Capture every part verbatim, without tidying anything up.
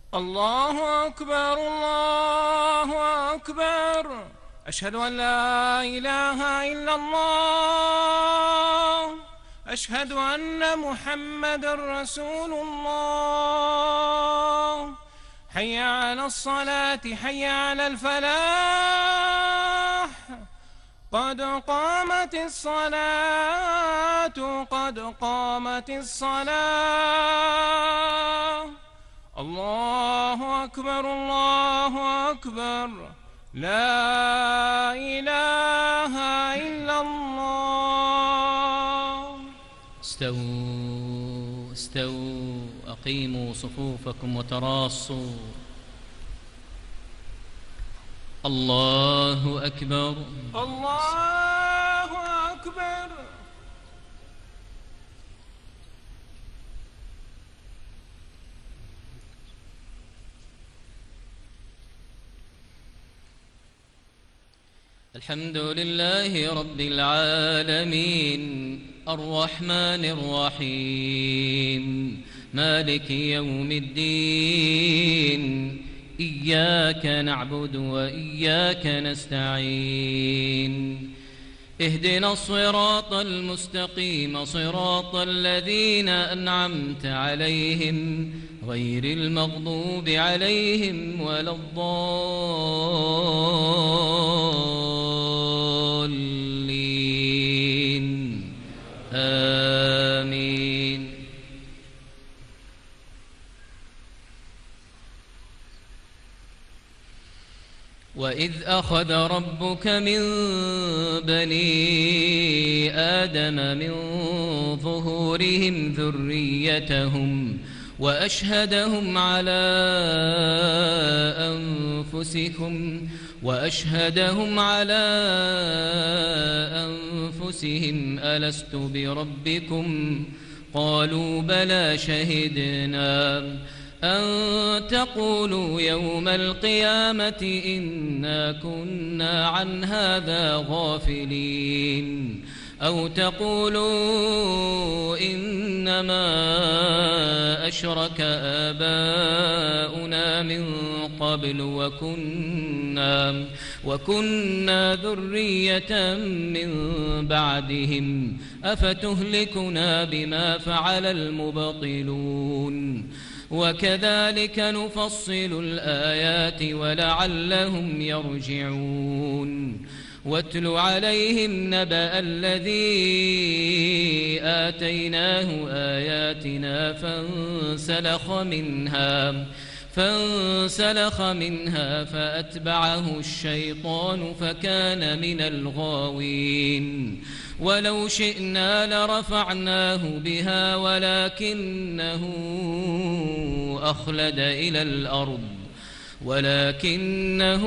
الله أكبر الله أكبر. أشهد أن لا إله إلا الله. أشهد أن محمد رسول الله. حي على الصلاة حي على الفلاح. قد قامت الصلاة قد قامت الصلاة. الله أكبر الله أكبر. لا إله إلا الله. استووا استووا أقيموا صفوفكم وتراصوا. الله أكبر الله أكبر. الحمد لله رب العالمين الرحمن الرحيم مالك يوم الدين إياك نعبد وإياك نستعين اهدنا الصراط المستقيم صراط الذين أنعمت عليهم غير المغضوب عليهم ولا الضالين آمين. وإذ أخذ ربك من بني آدم من ظهورهم ذريتهم وأشهدهم على أنفسهم وأشهدهم على أنفسهم ألست بربكم قالوا بلى شهدنا أن تقولوا يوم القيامة إنا كنا عن هذا غافلين أو تقولوا إنما أشرك آباؤنا من قبل وكنا, وكنا ذرية من بعدهم أفتهلكنا بما فعل المبطلون وكذلك نفصل الآيات ولعلهم يرجعون. واتل عليهم نبأ الذي آتيناه آياتنا فانسلخ منها فانسلخ منها فأتبعه الشيطان فكان من الغاوين. ولو شئنا لرفعناه بها ولكنه أخلد إلى الأرض ولكنه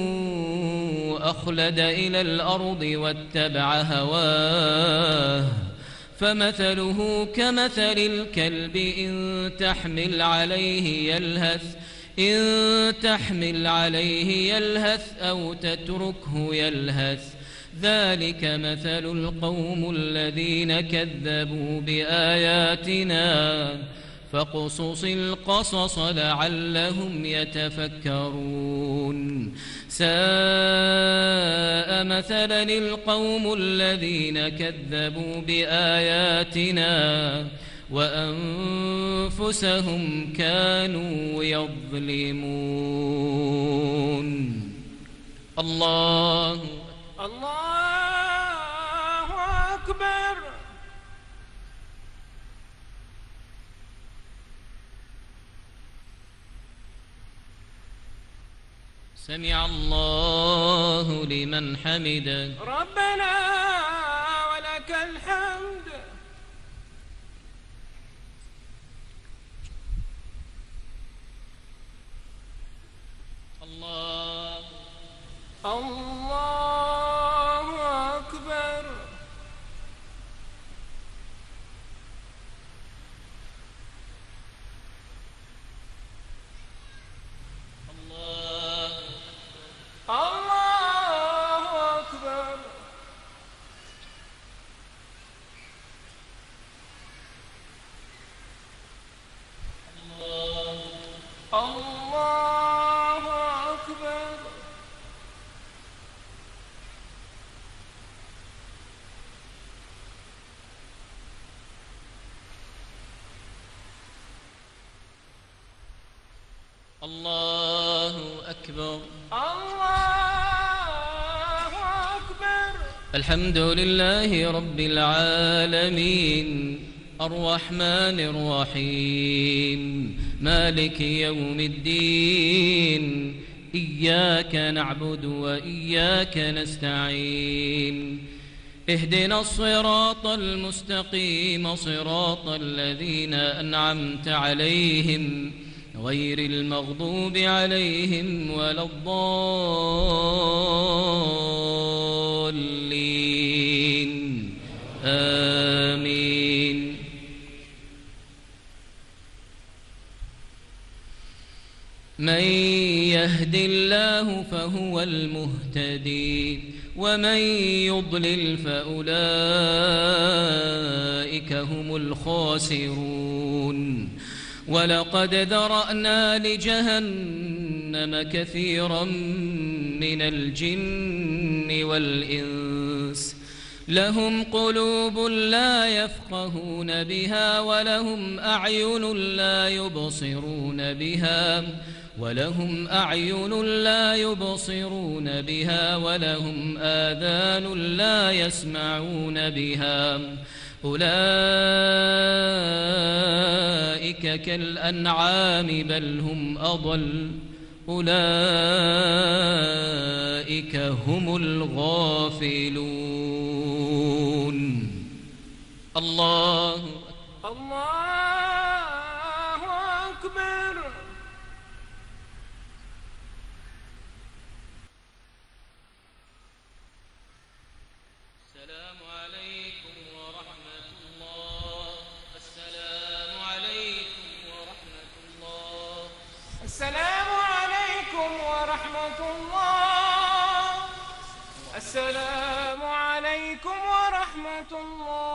أخلد إلى الأرض واتبع هواه فمثله كمثل الكلب إن تحمل عليه يلهث إن تحمل عليه يلهث أو تتركه يلهث ذلك مثل القوم الذين كذبوا بآياتنا فاقصص القصص لعلهم يتفكرون. ساء مثلا القوم الذين كذبوا بآياتنا وأنفسهم كانوا يظلمون. الله الله أكبر. سمع الله لمن حمده ربنا ولك الحمد. الله الله أكبر. الله الله أكبر. الله أكبر. الله أكبر. الحمد لله رب العالمين الرحمن الرحيم مالك يوم الدين إياك نعبد وإياك نستعين اهدنا الصراط المستقيم صراط الذين أنعمت عليهم غير المغضوب عليهم ولا الضالين آمين. من يهد الله فهو المهتدي ومن يضلل فأولئك هم الخاسرون. ولقد ذرأنا لجهنم كثيرا من الجن والإنس لهم قلوب لا يفقهون بها ولهم أعين لا يبصرون بها ولهم أعين لا يبصرون بها ولهم آذان لا يسمعون بها أولئك كالأنعام بل هم أضل أولئك هم الغافلون. الله الله أكبر. السلام عليكم ورحمة الله. السلام عليكم ورحمة الله. السلام عليكم ورحمة الله. السلام عليكم ورحمة الله.